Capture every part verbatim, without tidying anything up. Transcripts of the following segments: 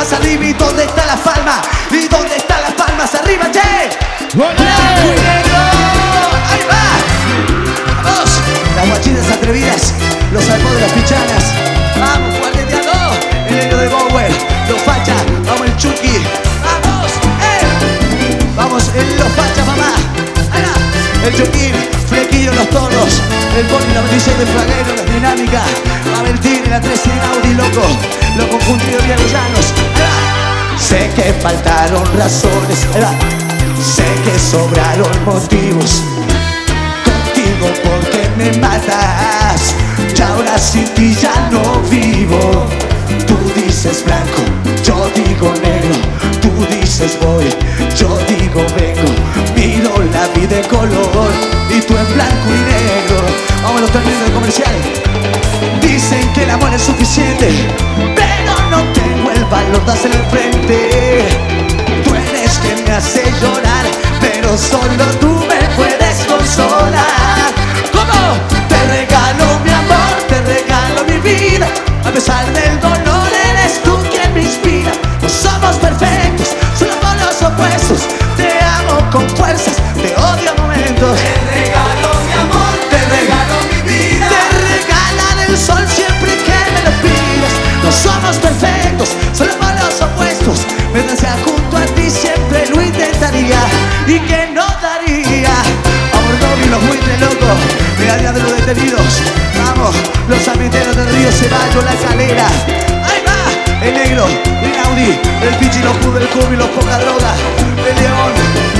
palmas arriba? ¿Y dónde está la palma? ¿Y dónde están las palmas arriba, che? Blanco y negro. Ahí va. Vamos. Las guachinas atrevidas, los salpos de las pichanas. Vamos, cuarteteando. El negro de Bower, los fachas. Vamos el Chucky. Vamos, eh. Vamos, el los fachas, mamá. Ahí va. El Chucky, Flequillo, los tonos. El Pony, la veintiséis de Fraguero, la dinámica. Va el Tigre, la tres en Audi, loco. Lo confundido bien los llanos. Ahí va. Sé que faltaron razones. Ahí va. Sé que sobraron motivos. Contigo porque me matas. Y ahora sin ti ya no vivo. Tú dices blanco, yo digo negro. Tú dices voy, yo digo vengo. Miro la vida en color y tú en blanco y negro. Vamos a los términos del comercial. Dicen que el amor es suficiente, pero no tengo el valor de hacer el frente. Tú eres quien me hace llorar, pero solo tú me puedes consolar. ¿Cómo? Te regalo mi amor, te regalo mi vida. A pesar del dolor eres tú quien me inspira. No somos perfectos, solo por los opuestos. Te amo con fuerzas, te odio a momentos. Te regalo mi amor, te regalo mi vida. Te regalan el sol siempre que me lo pidas. No somos perfectos, solo por los opuestos. Mientras sea junto a ti siempre lo intentaría. Y que no daría. Amor novio y los buitres locos. Medalla de los detenidos. Vamos, los amiteros del río Ceballos, la calera. Ahí va, el negro, el Audi, el Pichi, los Q del Cubo y los poca droga. El león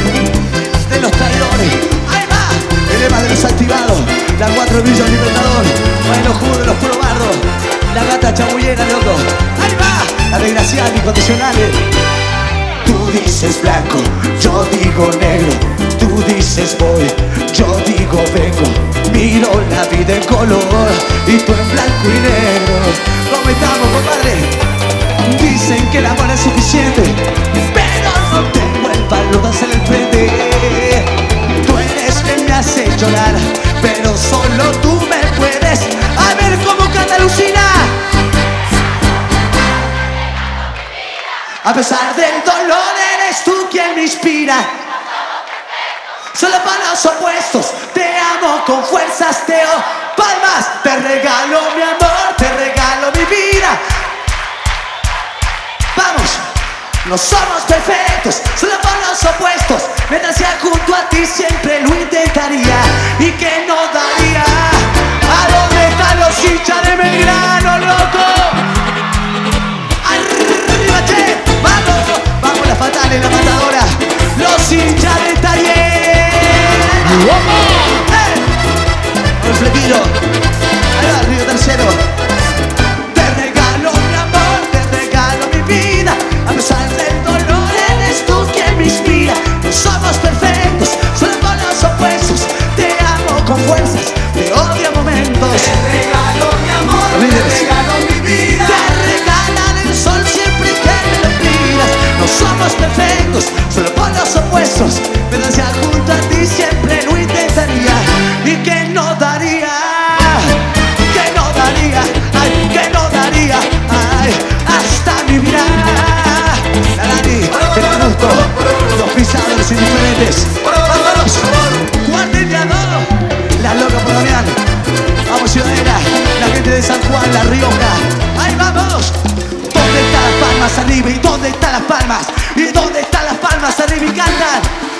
de los traidores. Ahí va, el Eva de los activados. Las cuatro villas del Libertador. Ahí los Q de los probardos. La gata chamullera, loco. Ahí va, la desgraciada incondicionales. Tú dices blanco, yo digo negro. Tú dices voy, yo digo vengo. Miro la vida en color y tú en blanco y negro. ¿Cómo estamos, compadre? Dicen que el amor es suficiente, pero no tengo el valor de hacer el frente. Tú eres quien me hace llorar, pero solo tú me puedes. A ver cómo canta Lucina. A pesar del dolor eres tú quien me inspira. Solo para los opuestos, te amo con fuerzas, te o palmas. Te regalo mi amor, te regalo mi vida. Vamos, no somos perfectos, solo por los opuestos. Mientras sea junto a ti siempre lo intentaría. Y que no daría. ¿A dónde están los hinchas de Belgrano, loco? Arriba, che, vamos, vamos las fatales, la matadora. Los hinchas de Taller. ¡Eh! El Flequillo. Ahí va, Río Tercero. Te regalo mi amor, te regalo mi vida. A pesar del dolor eres tú quien me inspira. No somos perfectos, solo por los opuestos. Te amo con fuerzas, te odio a momentos. Te regalo mi amor, te regalo mi vida. Te regalan el sol siempre que me lo pidas. No somos perfectos, solo por los opuestos. Mientras sea junto a ti siempre lo intentaría. Y que no daría, que no daría, ay, que no daría, ay, hasta mi vida. La Dani, te conozco, los pisados, los indiferentes. Vámonos, cuarteteando, la loca por Damián. Vamos, ciudadela, la gente de San Juan, La Rioja. Ahí vamos. ¿Dónde están las palmas arriba? ¿Y dónde están las palmas? ¿Y dónde